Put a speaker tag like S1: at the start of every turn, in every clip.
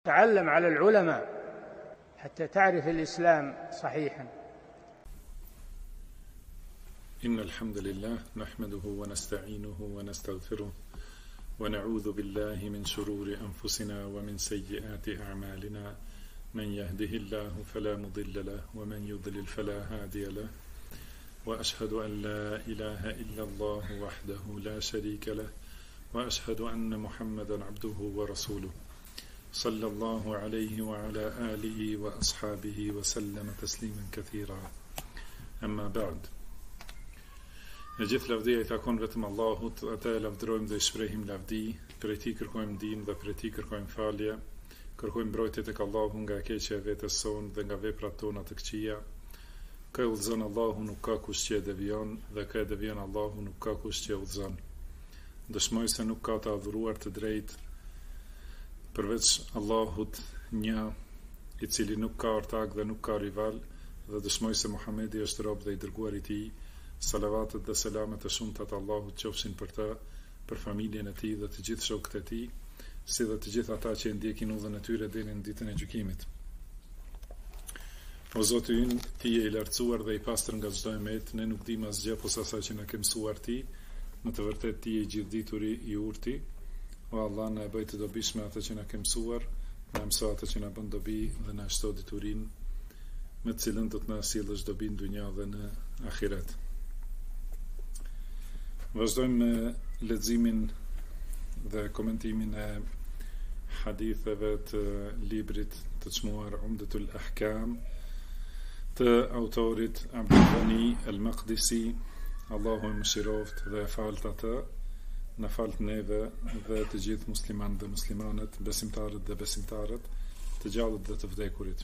S1: تعلم على العلماء حتى تعرف الإسلام صحيحا.
S2: إن الحمد لله نحمده ونستعينه ونستغفره ونعوذ بالله من شرور أنفسنا ومن سيئات أعمالنا، من يهده الله فلا مضل له ومن يضلل فلا هادي له، وأشهد أن لا إله إلا الله وحده لا شريك له، وأشهد أن محمدا عبده ورسوله صلى الله عليه وعلى آله وأصحابه وسلم تسليما كثيرا. أما بعد. Në gjithë lavdia I takon vetëm Allahut, ata e lavdërojmë dhe I shprehim lavdi, prej Tij kërkojmë ndihmë dhe prej Tij kërkojmë falje, kërkojmë mbrojtje tek Allahu nga e keqja e vetes sonë dhe nga veprat tona të këqija. Kë e udhëzon Allahu nuk ka kush që e devion, dhe kë e devion Allahu nuk ka kush që e udhëzon. Dëshmoj se nuk ka të adhuruar të drejtë përveç Allahut një, I cili nuk ka ortak dhe nuk ka rival, dhe dëshmoj se Muhamedi është rob dhe I dërguar I Tij. Salavatet dhe selamet e shumta të Allahut qofshin për të, për familjen e tij dhe të gjithë shokët e tij, si dhe të gjithë ata që e ndjekin udhën e tyre deri në ditën e gjykimit. O Zoti ynë, Ti je I lartësuar dhe I pastër nga çdo emet, ne nuk dimë asgjë posa asaj që na ke mësuar Ti, në të vërtetë Ti je I gjithdituri I urti. O Allah, na e bëj të dobishme atë që na ke mësuar, na mëso atë që na bën dobi dhe na shto diturinë me të cilën do të na sjellësh dobi në dunja dhe në ahiret. Vazhdojmë me leximin dhe komentimin e haditheve të librit të çmuar Umdatul Ahkam të autorit Abdul Ghani al-Maqdisi, Allahu e mëshiroft dhe e falt atë, na falt neve dhe të gjithë muslimanët dhe muslimanet, besimtarët dhe besimtarët, të gjallët dhe të vdekurit.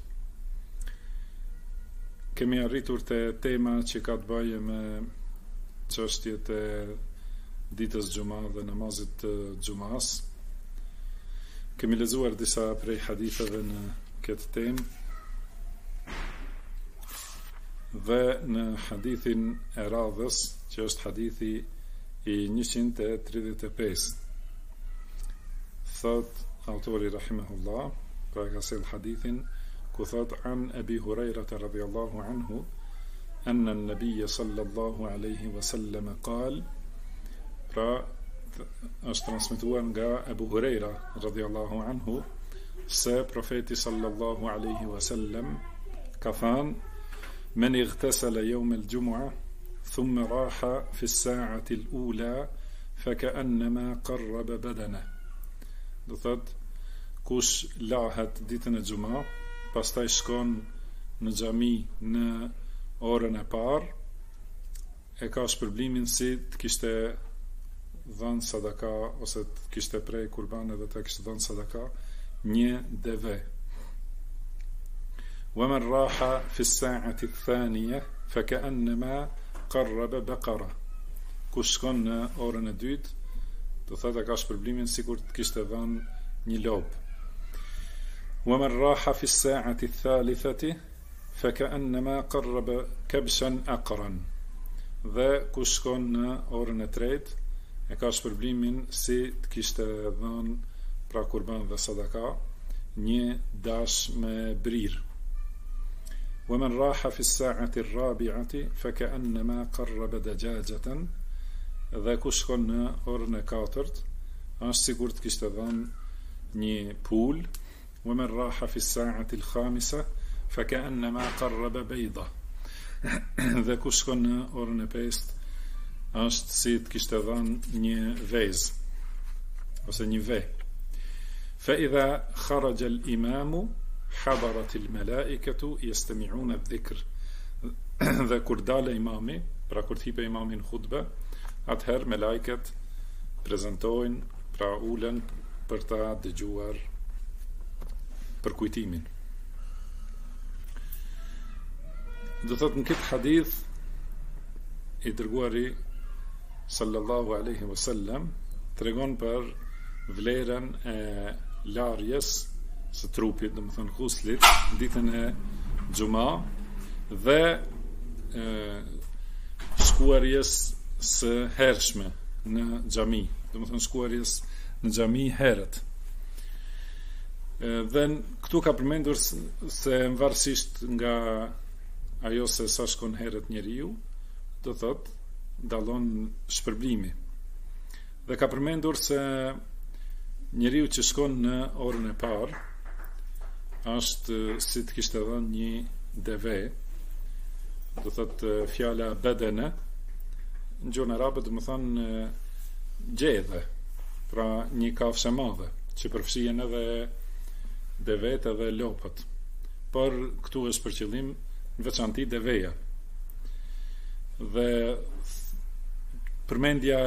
S2: Kemi arritur te tema që ka të bëjë me çështjet e ditës xuma dhe namazit të xumas. Kemi lexuar disa prej haditheve në këtë temë dhe në hadithin e radhës, që është hadithi I 135, thot autori rahimahullah, pra ka sjell hadithin ku thot an Abi Huraira radhiyallahu anhu anna an-nabiy sallallahu alaihi wasallam qal, pra është transmetuar nga Abu Huraira radhiyallahu anhu se profeti sallallahu alaihi wasallam ka thënë: men ightasala yawm al-jum'ah thumma raha fi as-sa'ati al-ula faka'annama qarraba badana. Do thot, kush lahet ditën e xumë, pastaj shkon në xhami në orën e parë, e ka shpërblimin si të kishte dhënë sadaka ose të kishte prej kurban edhe të kishte dhënë sadaka një deve. Wa man raha fi as-sa'ati ath-thaniyah faka'annama qarraba baqara. Kush shkon në orën e dytë, do thotë ka shpërblimin sikur të kishte dhënë një lop. Wa man raha fi as-sa'ati ath-thalithati faka'annama qarraba kabshan aqran. Dhe kush shkon në orën e tretë, e ka shpërblimin si të kishte dhënë pra kurban dhe sadaka një dash me brir. Wa man raha fi as-sa'ati ar-rabi'ati faka'annama qarraba dajajatan. Dhe kush shkon në orën e katërt, është sikur të kishte dhënë një pul. Wa man raha fi as-sa'ati al-khamisa faka'annama qarraba bayda. Dhe kush shkon në orën e pestë, është si të kishte dhënë një vez ose një ve. Fa idha kharaja al-imamu hadarat al-malaikatu yastami'una adh-dhikr. Dhe kur dale imami, pra kur hipe imami në hutbe, atëherë me lajket prezantojnë, pra ulen për ta dëgjuar për kujtimin. Do thot në këtë hadith I dërguari sallallahu alaihi wasallam tregon për vlerën e larjes së trupit, do të thënë ghuslit, ditën e xumë dhe shkuarjes së hershme në xhami, do të thënë shkuarjes në xhami herët. Dhe këtu ka përmendur se varësisht nga ajo se sa shkon herët njeriu, do thot dallon shpërblimi. Dhe ka përmendur se njeriu që shkon në orën e parë është si të kishte dhënë një deve, do thot fjala bedene në gjuhën arabe do të thonë gjedhe, pra një kafshë e madhe që përfshihen edhe devet edhe lopët, por këtu është për qëllim në veçanti deveja. Dhe përmendja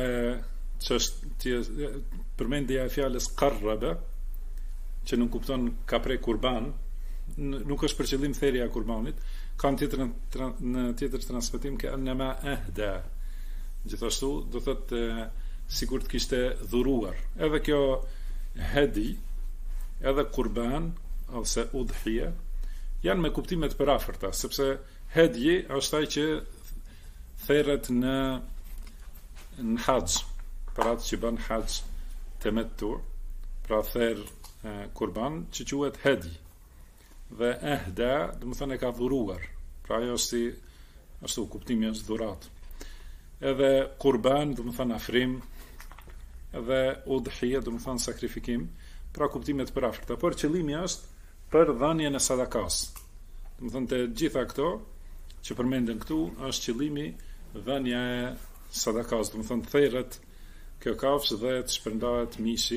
S2: e fjalës qarraba, që nuk kupton ka prej kurban, nuk është për qëllim therrja e kurbanit, ka në tjetër transmetim ke anma ahda, gjithashtu do thotë sikur të kishte dhuruar. Edhe kjo hedi, edhe kurban ose udhhiya janë me kuptime të përafërta, sepse hedji është ai që therret në haxh, për atë që bën haxh temettu, pra therr kurban që quhet hedi. Dhe ehda, do të thonë e ka dhuruar. Pra ajo është ashtu kuptimi është dhurat. Edhe kurban, do të thonë afrim, edhe udhhiya, do të thonë sakrifikim, pra kuptime të përafërta. Por qëllimi është për dhënien e sadakas. Do të thonë të gjitha këto që përmenden këtu është qëllimi dhënia e sadakas, do të thonë therret kjo kafshë dhe të shpërndahet mishi.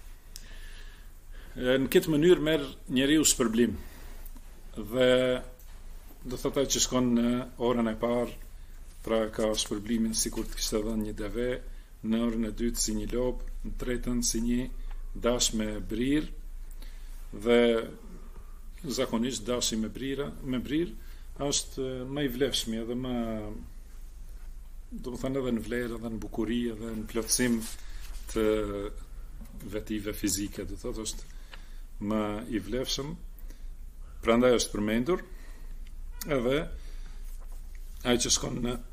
S2: Në këtë mënyrë merr njeriu shpërblim. Dhe do thotë që shkon në orën e parë, pra ka shpërblimin sikur të kishte dhënë një deve, në orën e dytë si një lop, në tretën si një dash me brir, dhe zakonisht dashi me brir është më i vlefshëm edhe më, do të thënë edhe në vlerë, edhe në bukuri, edhe në plotësim të vetive fizike, do thotë është më i vlefshëm. Prandaj është përmendur edhe ai që shkon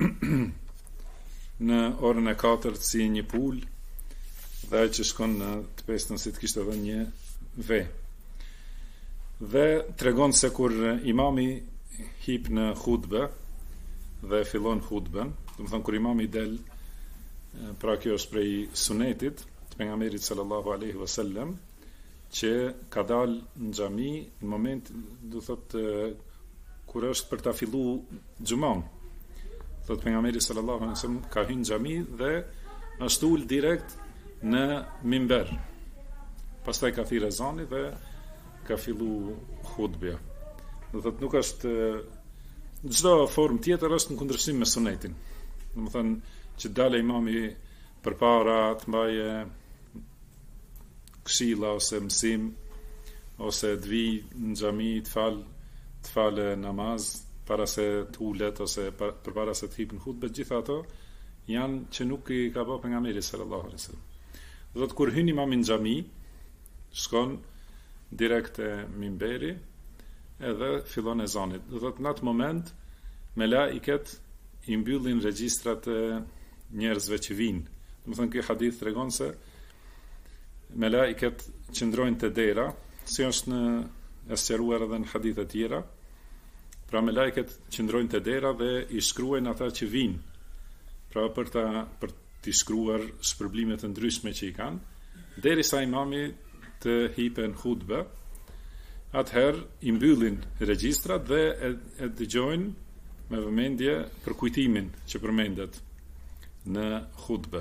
S2: në orën e 4 si një pul, dhe ai që shkon në të 5 si të kishte edhe një ve. Dhe tregon se kur imami hip në hutbe dhe fillon hutben, do të thonë kur imami del, pra kjo është prej sunetit të pejgamberit sallallahu alaihi wasallam, që ka dal në xhami në moment, do thotë kur është për ta filluar xhuman. Thotë pejgamberi sallallahu alaihi wasallam ka hyrë në xhami dhe është ul direkt në mimber. Pastaj ka thirrë ezani dhe ka filluar hutbja. Do thotë nuk është çdo formë tjetër është në kundërshtim me sunetin. Do të thonë që dalë imami përpara të mbaje këshilla ose mësim, ose të vi në xhami të falë namaz para se të ulet ose përpara se të hipë në hutbë, gjitha ato janë që nuk i ka bërë pejgamberi sallallahu alaihi wasallam. Do të kur hyn imami në xhami, shkon direkt te mimberi edhe fillon ezani. Do të në atë moment melaiket i mbyllin regjistrat e njerëzve që vinë. Do të thonë ky hadith tregon se melaiket qëndrojnë te dera, si është në sqaruar edhe në hadithe të tjera. Pra melaiket qëndrojnë te dera dhe i shkruajnë ata që vinë. Pra për t'i shkruar shpërblimet e ndryshme që i kanë, derisa imami të hipen hutbë, atëherë i mbyllin regjistrat dhe e dëgjojnë me vëmendje për kujtimin që përmendet në hutbë.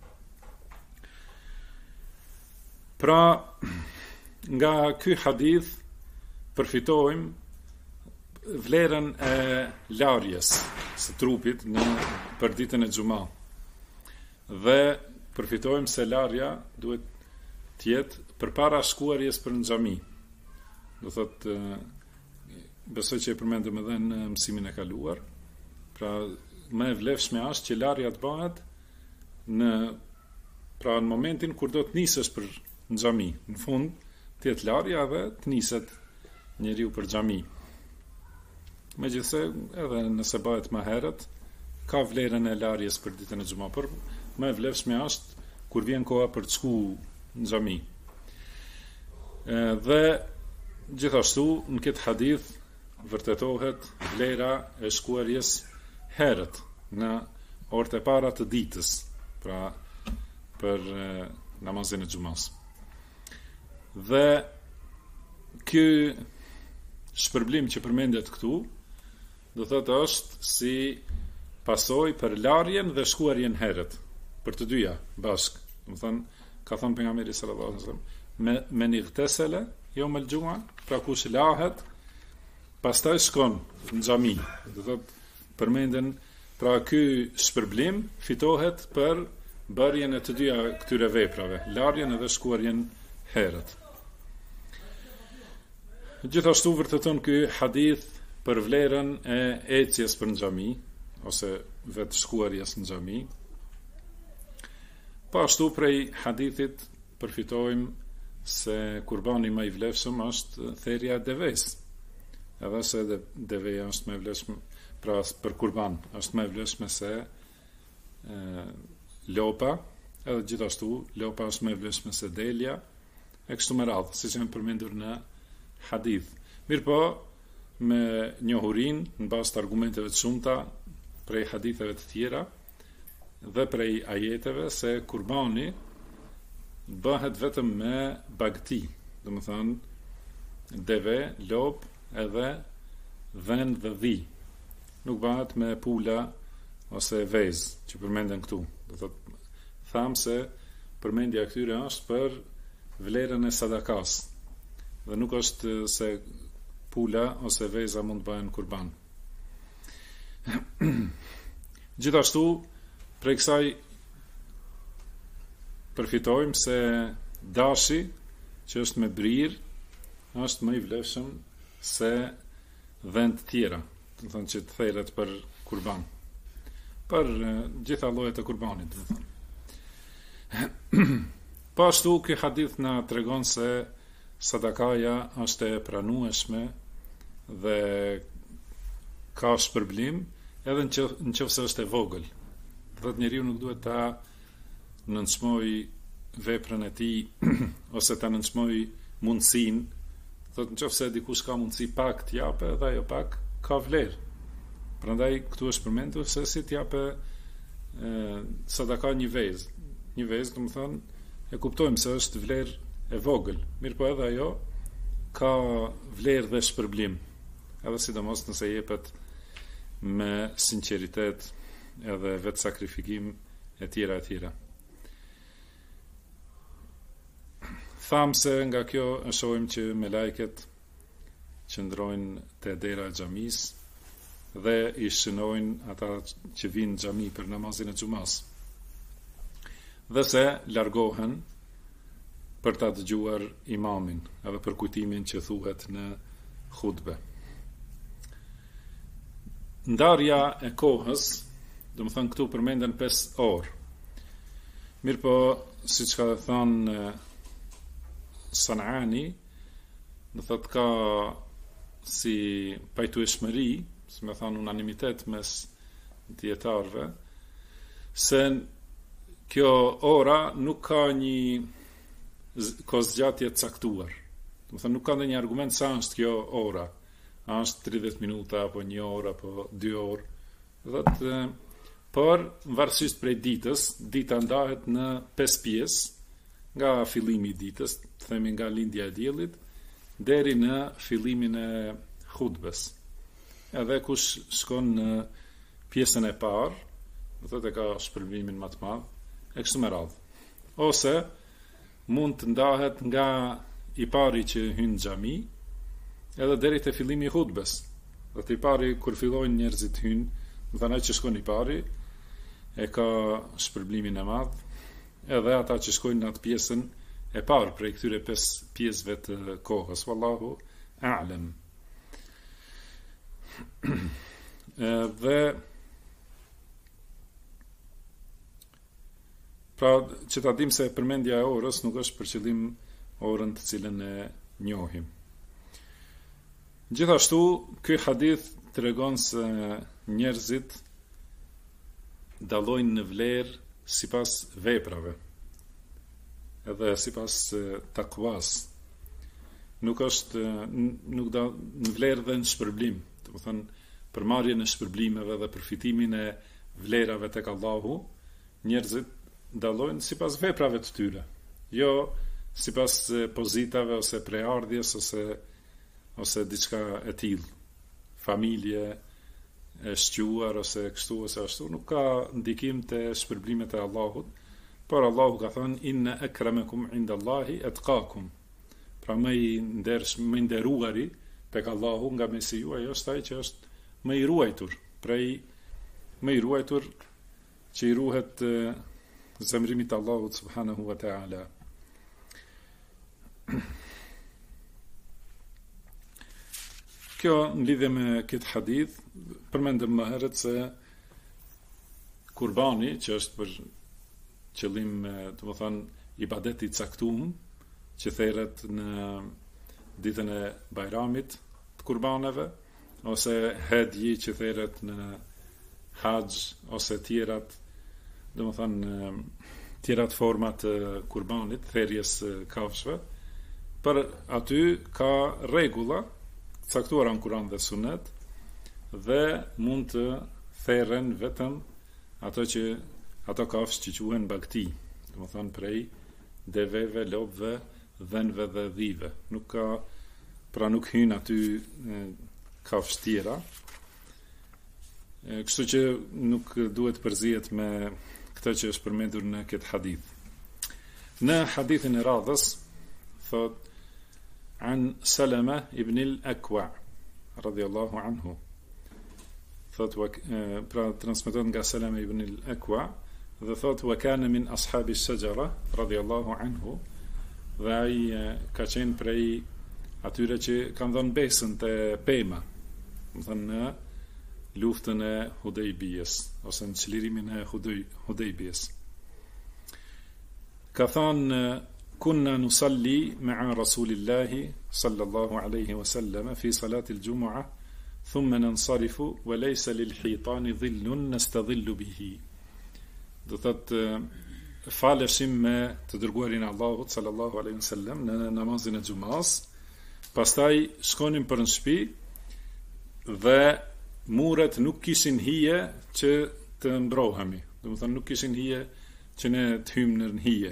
S2: Pra, nga ky hadith përfitojmë vlerën e larjes së trupit për ditën e xhuma. Dhe përfitojmë se larja duhet të jetë përpara shkuarjes për në xhami. Do thotë, besoj që e përmendëm edhe në mësimin e kaluar. Pra, më e vlefshme është që larja të bëhet në momentin kur do të nisesh për në xhami. Në fund të jetë larja dhe të niset njeriu për xhami. Megjithse, edhe nëse bëhet më herët, ka vlerën e larjes për ditën e xhuma, por më e vlefshme është kur vjen koha për të shku në xhami. Dhe gjithashtu në këtë hadith vërtetohet vlera e shkuarjes herët në orët e para të ditës, pra për namazin e xumas. Dhe ky shpërblim që përmendet këtu, do thotë është si pasojë për larjen dhe shkuarjen herët, për të dyja bashk. Do thënë, ka thënë pejgamberi sallallahu alaihi wasallam, men igtasala yawm al-jum'a, pra kush lahet, pastaj shkon në xhami. Do thotë, përmenden, pra ky shpërblim fitohet për bërjen e të dyja këtyre veprave, larjen edhe shkuarjen herët. Gjithashtu vërteton ky hadith për vlerën e ecjes për në xhami ose vetë shkuarjes në xhami. Po ashtu prej hadithit përfitojmë se kurbani më i vlefshëm është therrja e deves. Edhe se deveja është më e vlefshme, pra për kurban është më e vlefshme se lopa, edhe gjithashtu lopa është më e vlefshme se delja, e kështu me radhë, siç janë përmendur në hadith. Mirë po, me njohurin, në bazë të argumenteve të shumta, prej haditheve të tjera, dhe prej ajeteve, se kurbani bëhet vetëm me bagti, do më thënë, deve, lop, edhe dhen dhe dhi. Nuk bëhet me pula ose vez, që përmenden këtu. Do thotë, thamë se përmendja këtyre është për vlerën e sadakas, dhe nuk është se pula ose veza mund të bëhen kurban. Gjithashtu, prej kësaj përfitojmë se dashi që është me brir është më i vlefshëm se dhënë tjera, do të thonë që të therret për kurban, për gjitha llojet e kurbanit, do të thonë. Po ashtu ky hadith na tregon se sadakaja është e pranueshme dhe ka shpërblim edhe nëse është e vogël. Do të njeriu nuk duhet ta nënçmoj veprën e tij ose ta nënçmoj mundsinë. Do të nëse dikush ka mundësi pak të japë, edhe ajo pak ka vlerë. Prandaj këtu është përmendur se si të japë sadaka një vezë. Një vezë, do të thonë, e kuptojmë se është vlerë e vogël, mirë po edhe ajo ka vlerë dhe shpërblim, edhe sidomos nëse jepet me sinqeritet edhe vetë sakrifikim e tjera e tjera. Thamë se nga kjo e shohim që me lajket qëndrojnë te dera e xhamis dhe i shënojnë ata që vinë në xhami për namazin e xumas, dhe se largohen për ta dëgjuar imamin, edhe për kujtimin që thuhet në hutbe. Ndarja e kohës, do të thënë këtu përmenden 5 orë. Mirë po, siç ka thënë Sanani, do thotë ka si pajtueshmëri, si më thënë unanimitet mes dietarëve, se kjo ora nuk ka një kozgjatje caktuar. Do të thënë nuk ka ndonjë argument sa është kjo ora. A është 30 minuta apo 1 orë apo 2 orë. Do të por varësisht prej ditës, dita ndahet në 5 pjesë, nga fillimi i ditës, të themi nga lindja e diellit deri në fillimin e hutbes. Edhe kush shkon në pjesën e parë, do thotë ka shpërblimin më të madh, e kështu me radhë. Ose mund të ndahet nga i pari që hyn në xhami edhe deri te fillimi i hutbes. Do të i pari kur fillojnë njerëzit hyn, do të thonë që shkon i pari e ka shpërblimin e madh, edhe ata që shkojnë në atë pjesën e parë prej këtyre 5 pjesëve të kohës. Wallahu a'lam. Dhe pra që ta dim se përmendja e orës nuk është për qëllim orën të cilën e njohim. Gjithashtu, ky hadith tregon se njerëzit dallojnë në vlerë sipas veprave, edhe sipas takwas. nuk do në vlerë dhe në shpërblim. Do të thënë, për marrjen e shpërblimeve dhe përfitimin e vlerave tek Allahu, njerëzit dallojnë sipas veprave të tyre, jo sipas pozitave ose preardhjes ose diçka e tillë. Familje e shquar ose kështu ose ashtu nuk ka ndikim te shpërblimet e Allahut, por Allahu ka thënë inna akramakum indallahi atqakum. Pra më i nderuari tek Allahu nga mesi juaj është ai që është më i ruajtur, më i ruajtur që i ruhet zemrimit të Allahut subhanahu wa ta'ala. Kjo në lidhje me këtë hadith, përmendëm më herët se kurbani, që është për qëllim, do të thonë, ibadet i caktuar, që theret në ditën e Bajramit të kurbaneve, ose hedji që theret në haxh ose tjerat, do të thonë tjerat forma të kurbanit, therrjes kafshëve, për aty ka rregulla caktuara në Kur'an dhe Sunet dhe mund të therren vetëm ato kafshë që quhen bagti, do të thonë prej deveve, lopëve, dhenve dhe dhive. Nuk hyn aty kafshë tjera. Kështu që nuk duhet përzihet me këtë që është përmendur në këtë hadith. Në hadithin e radhës thot an Salama ibn al-Akwa radiyallahu anhu. Thot pra transmetohet nga Salama ibn al-Akwa dhe thot wa kana min ashabi shajara radiyallahu anhu, dhe ai ka qenë prej atyre që kanë dhënë besën te pema, do të thënë në luftën e Hudejbijës ose në çlirimin e Hudejbijës. Ka thënë kunna nusalli ma'a rasulillahi sallallahu alaihi wasallam fi salati al-jumu'ah thumma nansarifu wa laysa lil-hitani dhillun nastadhillu bihi. Do thotë faleshim me të dërguarin e Allahut sallallahu alaihi wasallam në namazin e xumas, pastaj shkonim për në shtëpi dhe muret nuk kishin hije që të mbrohemi. Do të thonë nuk kishin hije që ne të hymë në hije.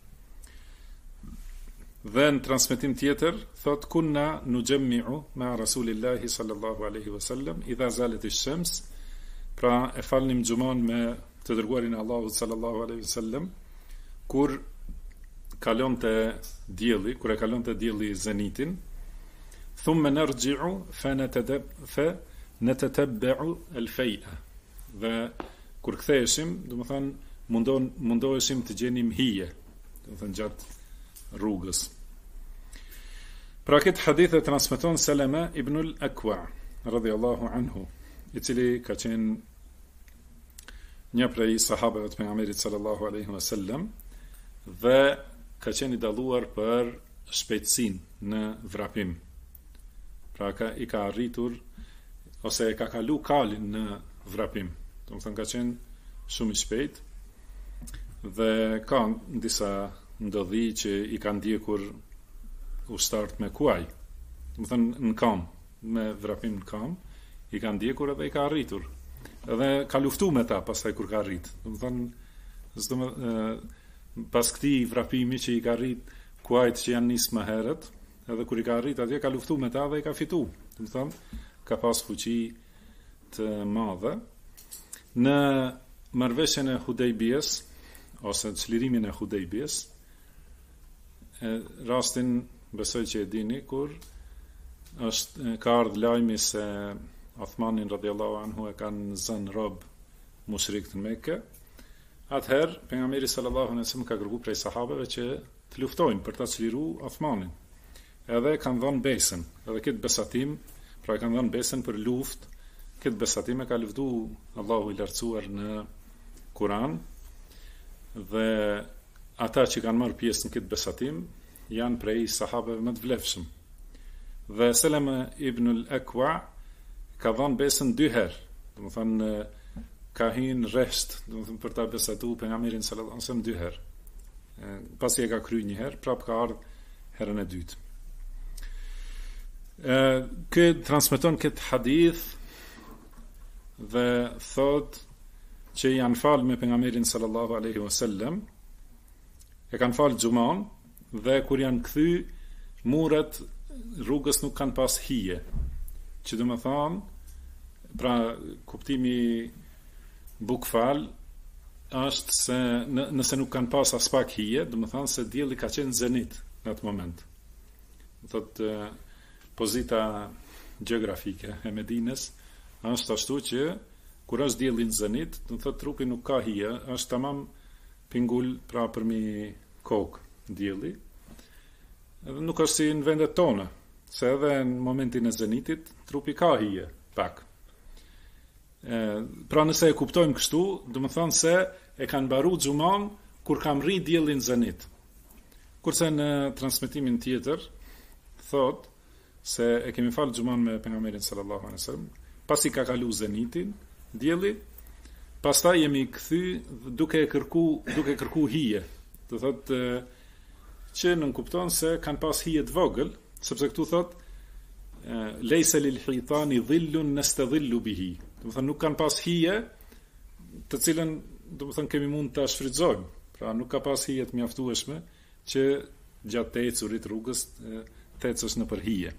S2: Dhe në transmetim tjetër thot kunna nujammi'u ma rasulillahi sallallahu alaihi wasallam idha zalet ash-shams, pra e falnim xuman me të dërguarin e Allahut sallallahu alaihi wasallam kur e kalonte dielli zenitin, thumma narji'u fa natatabba'u al-fay'a. Dhe kur ktheheshim, do të thonë mundoheshim të gjenim hije, do të thonë gjatë rrugës. Pra këtë hadith e transmeton Salama ibn al-Akwa radhiyallahu anhu, i cili ka qenë një prej sahabeve të pejgamberit sallallahu alaihi wasallam dhe ka qenë i dalluar për shpejtësinë në vrapim. Pra i ka arritur ose e ka kalu kalin në vrapim. Do të thonë ka qenë shumë i shpejt dhe ka disa ndodhi që i kanë ndjekur ushtarët me kuaj. Do të thonë në kam, me vrapim në kam, i kanë ndjekur edhe i ka arritur. Edhe ka luftu me ta pastaj kur ka arrit. Do të thonë pas këtij vrapimi që i ka arrit kuajt që janë nisë më herët, edhe kur i ka arrit atje ka luftu me ta dhe i ka fitu. Do të thonë ka pas fuqi të madhe. Në marrëveshjen e Hudejbijës ose çlirimin e Hudejbijës, rastin besoj që e dini, kur ka ardhur lajmi se Uthmanin radhiyallahu anhu e kanë zënë rob mushrik në Mekë. Atëherë pejgamberi sallallahu alaihi wasallam ka kërkuar prej sahabeve që të luftojnë për ta çliruar Uthmanin. Edhe kanë dhënë besën, edhe këtë besatim, pra kanë dhënë besën për luftë. Këtë besatim e ka luftuar Allahu i lartësuar në Kur'an, dhe ata që kanë marrë pjesë në këtë besatim janë prej sahabeve më të vlefshëm. Dhe Salama ibn al-Akwa ka dhënë besën 2 herë. Do të thonë ka hyrë rresht, do të thonë për ta besatuar pejgamberin sallallahu alaihi wasallam 2 herë. Pasi e ka kryer 1 herë, prapë ka ardhur herën e dytë. Kë transmeton këtë hadith dhe thot që janë falë me pejgamberin sallallahu alaihi wasallam, e kanë falë xhuman dhe kur janë kthy muret rrugës nuk kanë pas hije, që do të thonë, pra kuptimi bukfal është se nëse nuk kanë pas as pak hije, do të thonë se dielli ka qenë zenit në atë moment. Thot pozita gjeografike e Medinës është ashtu që kur është dielli në zenit, do të thotë trupi nuk ka hije, është tamam pingull pra përmi kokë dielli. Edhe nuk është si në vendet tona, se edhe në momentin e zenitit trupi ka hije pak. Pra nëse e kuptojmë kështu, do të thonë se e kanë mbaru xhuman kur ka rri dielli në zenit. Kurse në transmetimin tjetër thot se e kemi falë xhuman me pejgamberin sallallahu alaihi wasallam, pasi ka kalu zenitin dielli, pastaj jemi kthy duke kërku hije. Do thotë që nën kupton se kanë pas hije të vogël, sepse këtu thot lejse lil hitani dhillun nastadhillu bihi. Do thonë nuk kanë pas hije të cilën do të thonë kemi mund ta shfrytëzojmë. Pra nuk ka pas hije të mjaftueshme që gjatë të ecurit rrugës të ecësh nëpër hije.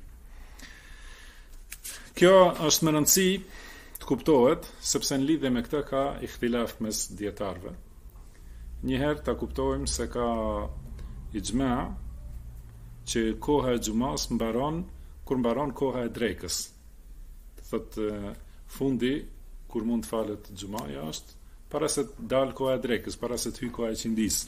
S2: Kjo është më rëndësi të kuptohet, sepse në lidhje me këtë ka ihtilaf mes dietarëve. Njëherë ta kuptojmë se ka ixhma që koha e xumas mbaron kur mbaron koha e drekës. Do thotë fundi kur mund të falet xumaja është para se të dalë koha e drekës, para se të hyjë koha e qindis.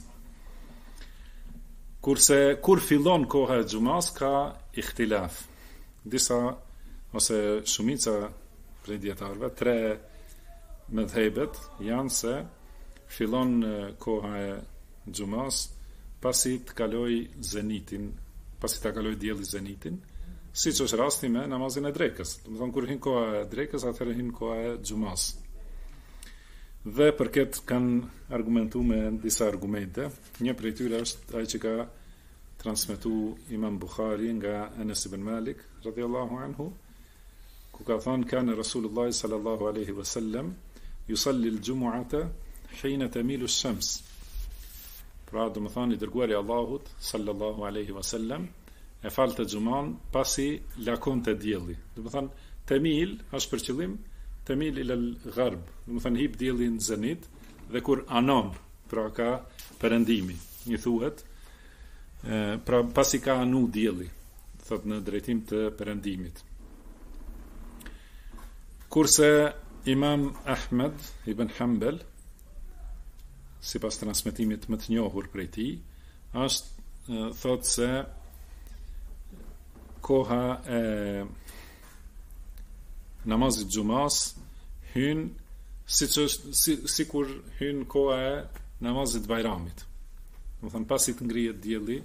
S2: Kurse kur fillon koha e xumas ka ihtilaf. Disa ose shumica prej dietarëve, 3 mëdhëbet janë se fillon koha e xumas pasi të kaloj zenitin, pasi ta kaloj dielli zenitin, siç është rasti me namazin e drekës. Do të thonë kur hyn koha e drekës, atëherë hyn koha e xumas. Dhe për këtë kanë argumentuar me disa argumente. Një prej tyre është ai që ka transmetuar Imam Buhari nga Anas ibn Malik radhiyallahu anhu, ku ka thënë kanë Rasulullah sallallahu alaihi wasallam yusalli al-jumu'ata hina tamilu ash-shams. Pra do të thonë i dërguari Allahut sallallahu alaihi wasallam e falte xuman pasi lakonte dielli. Do të thonë temil është për qëllim temil ila al-gharb. Do të thonë hip dielli në zenit dhe kur anon, pra ka perëndimi. Një thuhet pra pasi ka anu dielli, thot në drejtim të perëndimit. Kurse Imam Ahmed ibn Hanbal, sipas transmetimit më të njohur prej tij, është thot se koha e namazit xumas hyn sikur hyn koha e namazit bajramit. Do të thonë pasi të ngrihet dielli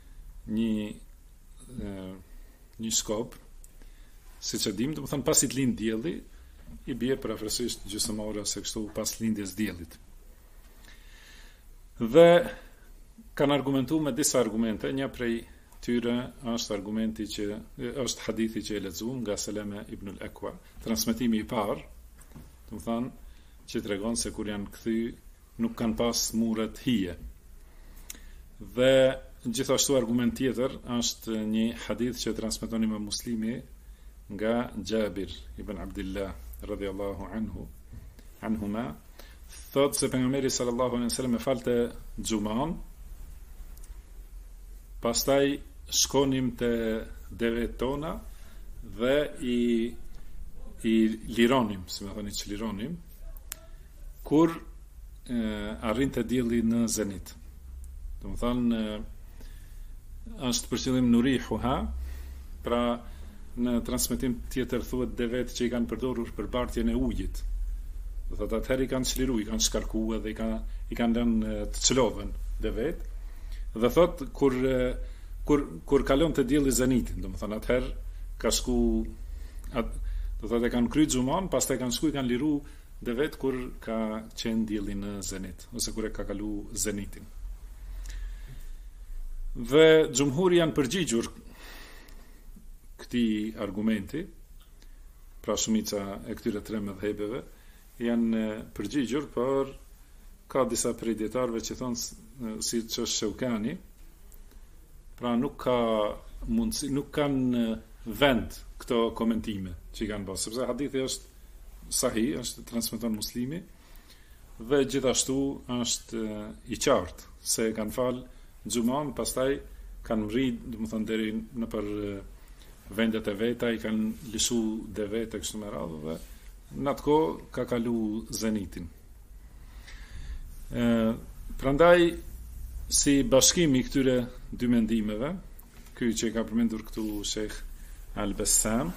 S2: një skop, siç e dim, do të thonë pasi të lind dielli i bie parafrasisht gjysmëore ose kështu pas lindjes diellit. Dhe kanë argumentuar me disa argumente. Një prej tyre është argumenti që është hadithi që e lexuam nga Seleme ibn al-Akwa, transmetimi i parë, do të thonë që tregon se kur janë kthy nuk kanë pas muret hije. Dhe gjithashtu argument tjetër është një hadith që transmeton Imam Muslimi nga Jabir ibn Abdullah radhiyallahu anhuma, thot se pejgamberi sallallahu alaihi wasallam e falte xuman, pastaj shkonim te devet tona dhe i lironim, si më thoni që lironim, kur arrinte dielli në zenit. Do të thonë është për qëllim nurihuha, pra në transmetim tjetër thuhet devet që i kanë përdorur për bartjen e ujit. Do thotë atëherë i kanë çliruar, i kanë shkarkuar dhe i kanë lënë të çlodhen devet. Dhe thotë kur kalon të dielli zenitin, do të thonë atëherë ka shku do thotë e kanë kryer xuman, pastaj kanë shku i kanë liru devet kur ka qenë dielli në zenit ose kur e ka kalu zenitin. Dhe xhumhuri janë përgjigjur këtij argumenti, pra shumica e këtyre tre mëdhëbeve janë përgjigjur, por ka disa prej dietarëve që thonë si që Shaukani, pra nuk ka mundësi, nuk kanë vend këto komentime që i kanë bërë, sepse hadithi është sahih, është transmeton Muslimi, dhe gjithashtu është i qartë se kanë falë xhuman, pastaj kanë mrit, domethënë deri në për vendet e veta, i kanë lëshu devete kështu me radhë, dhe në atë kohë ka kalu zenitin. Prandaj si bashkimi i këtyre dy mendimeve, ky që ka përmendur këtu Sheikh Al-Bassam,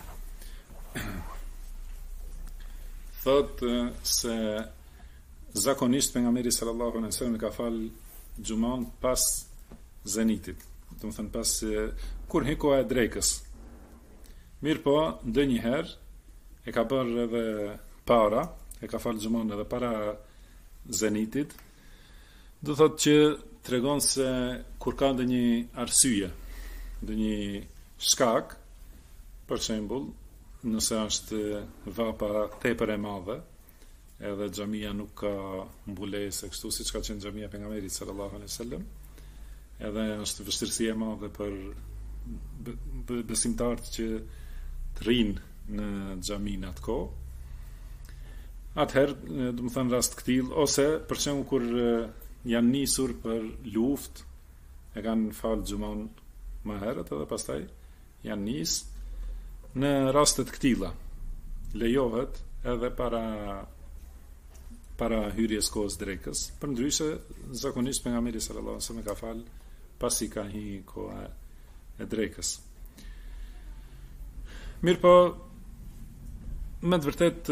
S2: thotë se zakonisht pejgamberi sallallahu alaihi wasallam ka fal xhuman pas zenitit, do të thënë pas kur hikoa e drekës. Mirë po, ndonjëherë e ka bërë edhe para, e ka fal xhuman edhe para zenitit. Do thotë që tregon se kur ka ndonjë arsye, ndonjë shkak, për shembull, nëse është vapa tepër e madhe, edhe xhamia nuk ka mbulesë kështu siç ka qenë xhamia pejgamberit sallallahu alaihi wasallam, edhe është vështirësi e madhe për besimtarët që të rrinë në xhamin atë kohë. Atëherë, do të thënë rast këtill, ose për shembull kur janë nisur për luftë, e kanë fal xhuman më herët edhe pastaj janë nis, në rastet këtilla lejohet edhe para hyrjes kohës drekës. Përndryshe, zakonisht pejgamberi sallallahu alaihi wasallam ka fal pasi ka hi koha e drekës. Mirë po, me të vërtet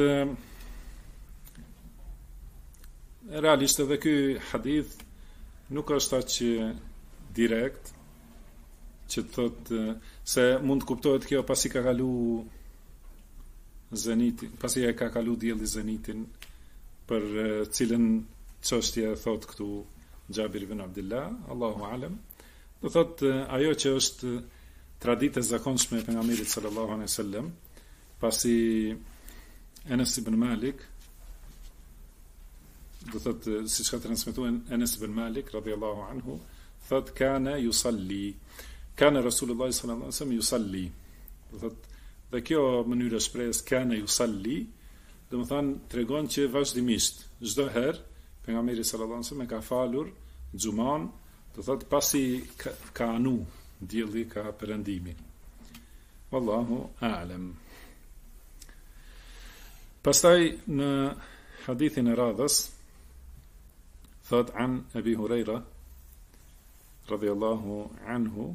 S2: realisht edhe ky hadith nuk është aq direkt që të thotë se mund të kuptohet kjo pasi ka kalu zenitin, pasi e ka kalu dielli zenitin, për cilën çështje thot këtu Xhabir ibn Abdullah, Allahu alem. Do thot ajo që është traditë e zakonshme e pejgamberit sallallahu alaihi wasallam, pasi Enes ibn Malik, do thot siç ka transmetuar Enes ibn Malik radhiyallahu anhu, thot kana yusalli, kana Rasulullah sallallahu alaihi wasallam yusalli. Do thot dhe kjo mënyrë shprehjes kana yusalli, do të thënë tregon që vazhdimisht çdo herë pejgamberi sallallahu alaihi wasallam ka falur xhuman, do thotë pasi ka anu dielli ka perëndimin. Wallahu a'lam. Pastaj në hadithin e radhës thot an Abi Huraira radhiyallahu anhu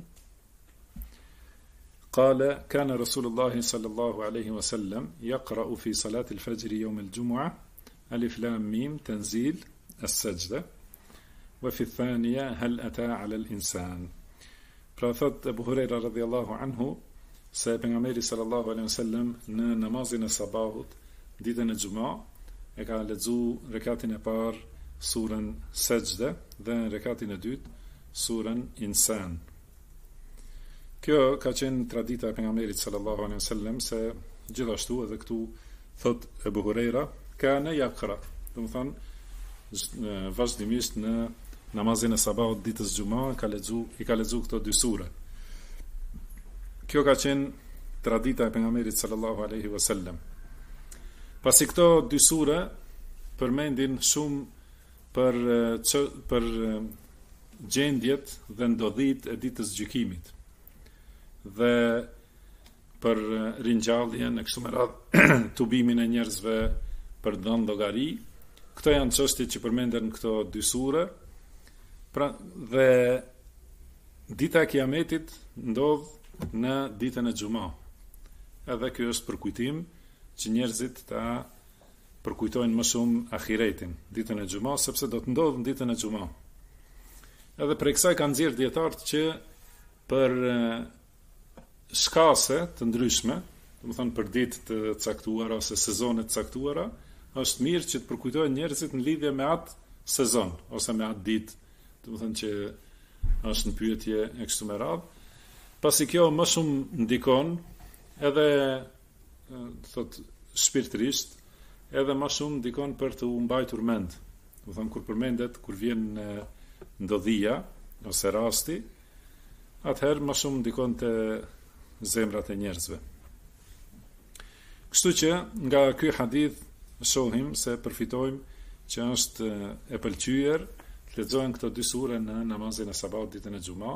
S2: قال كان رسول الله صلى الله عليه وسلم يقرأ في صلاة الفجر يوم الجمعة ألف لام ميم تنزيل السجدة وفي الثانية هل أتى على الإنسان. Pra thot Abu Huraira radhiyallahu anhu se pejgamberi sallallahu alaihi wasallam në namazin e sabahut ditën e xumë e ka lexuar rekatin e parë surën Sajda dhe në rekatin e dytë surën Insan. Kjo ka qenë tradita e pejgamberit sallallahu alaihi wasallam, se gjithashtu edhe këtu thot Abu Huraira kana yaqra, do të thonë vazhdimisht në namazin e sabahut ditës xumë i ka lexuar këto dy sure. Kjo ka qenë tradita e pejgamberit sallallahu alaihi wasallam. Pasi këto dy sure përmendin shumë për gjendjet dhe ndodhit e ditës gjykimit dhe për ringjalljen e kështu me radhë tubimin e njerëzve për dhënë llogari. Këto janë çështje që përmenden në këto dy sure. Pra, dhe dita e Kiametit ndodh në ditën e xumë. Edhe ky është përkujtim që njerëzit ta përkujtojnë më shumë ahiretin, ditën e xumë, sepse do të ndodhë në ditën e xumë. Edhe për kësaj kanë nxjerrë dietarët që për shkase të ndryshme, do të thonë për ditë të caktuara ose sezone të caktuara, është mirë që të përkujtojnë njerëzit në lidhje me atë sezon ose me atë ditë, do të thonë që është në pyetje e kështu me radhë. Pasi kjo më shumë ndikon edhe thot shpirtërisht, edhe më shumë ndikon për të mbajtur mend. Do thon kur përmendet, kur vjen ndodhia ose rasti, atëherë më shumë ndikon te zemrat e njerëzve. Kështu që nga ky hadith shohim se përfitojmë që është e pëlqyer të lexohen këto dy sure në namazin e sabat ditën e xumë.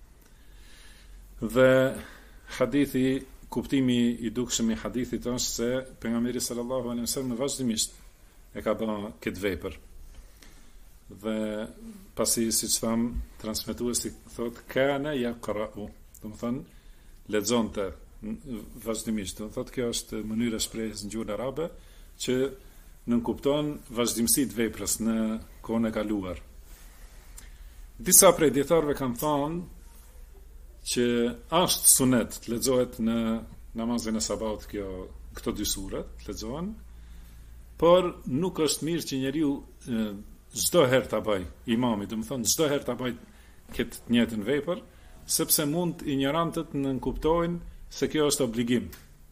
S2: Dhe hadithi, kuptimi i dukshëm i hadithit është se pejgamberi sallallahu alaihi wasallam vazhdimisht e ka bërë këtë vepër. Dhe pasi, siç tham, transmetuesi thotë kana yaqra'u, do të thonë lexonte vazhdimisht. Do thotë kjo është mënyra e shprehjes në gjuhën arabe që nënkupton vazhdimsitë veprës në kohën e kaluar. Disa prej dietarëve kanë thënë që është sunet të lexohet në namazin e sabat këto dy sure të lexohen, por nuk është mirë që njeriu çdo herë ta bëj imami, do të thonë çdo herë ta bëj këtë të njëjtën vepër, sepse mund ignorantët nënkuptojnë se kjo është obligim.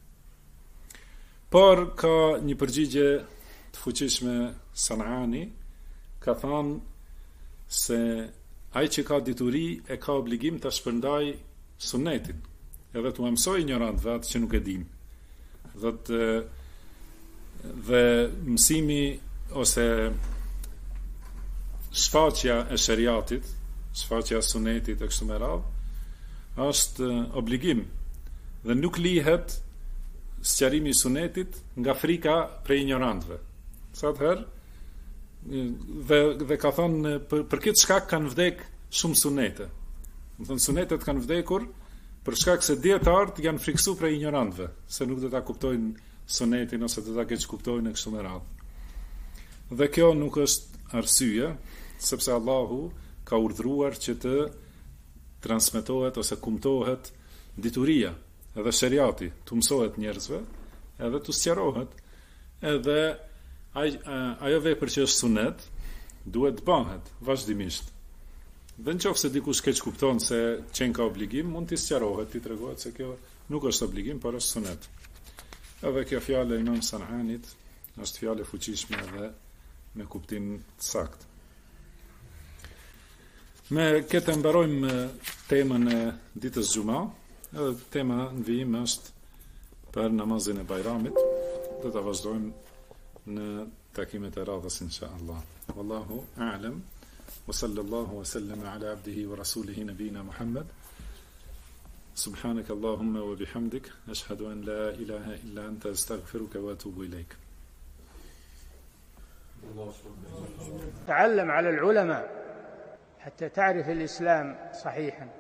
S2: Por ka një përgjigje të fuqishme Sanani, ka thënë se ai që ka dituri e ka obligim të shpërndaj sunetin, edhe të mësoj ignorantëve atë që nuk e din. Dhe mësimi ose shfaqja e shariatit, shfaqja e sunetit e kështu me radhë, është obligim dhe nuk lihet sqarimi i sunetit nga frika prej ignorantëve. Sa atëherë dhe ka thonë për këtë shkak kanë vdek shumë sunete. Do thonë sunetet kanë vdekur për shkak se dietarët janë friksuar prej ignorantëve, se nuk do ta kuptojnë sunetin ose do ta keq kuptojnë kështu me radhë. Dhe kjo nuk është arsye, sepse Allahu ka urdhëruar që të transmetohet ose kumtohet dituria, edhe shariati, të mësohet njerëzve, edhe të sqarohet, edhe ajo vepër që është sunet duhet të bëhet vazhdimisht. Dhe nëse dikush keq kupton se qenë ka obligim, mund t'i sqarohet, t'i tregohet se kjo nuk është obligim, por është sunet. Edhe kjo fjalë e Imam Sananit është fjalë e fuqishme edhe me kuptim të saktë. Me këtë mbarojmë temën e ditës xumë, edhe tema në vijim është për namazin e Bajramit. Do ta vazhdojmë në takimet e radhës inshallah. Wallahu a'lam. Wa sallallahu wa sallama ala abdihi wa rasulihi nabina Muhammad. Subhanaka Allahumma wa bihamdik, ashhadu an la ilaha illa anta, astaghfiruka wa atubu ilaik.
S1: تعلم على العلماء حتى تعرف الإسلام صحيحا.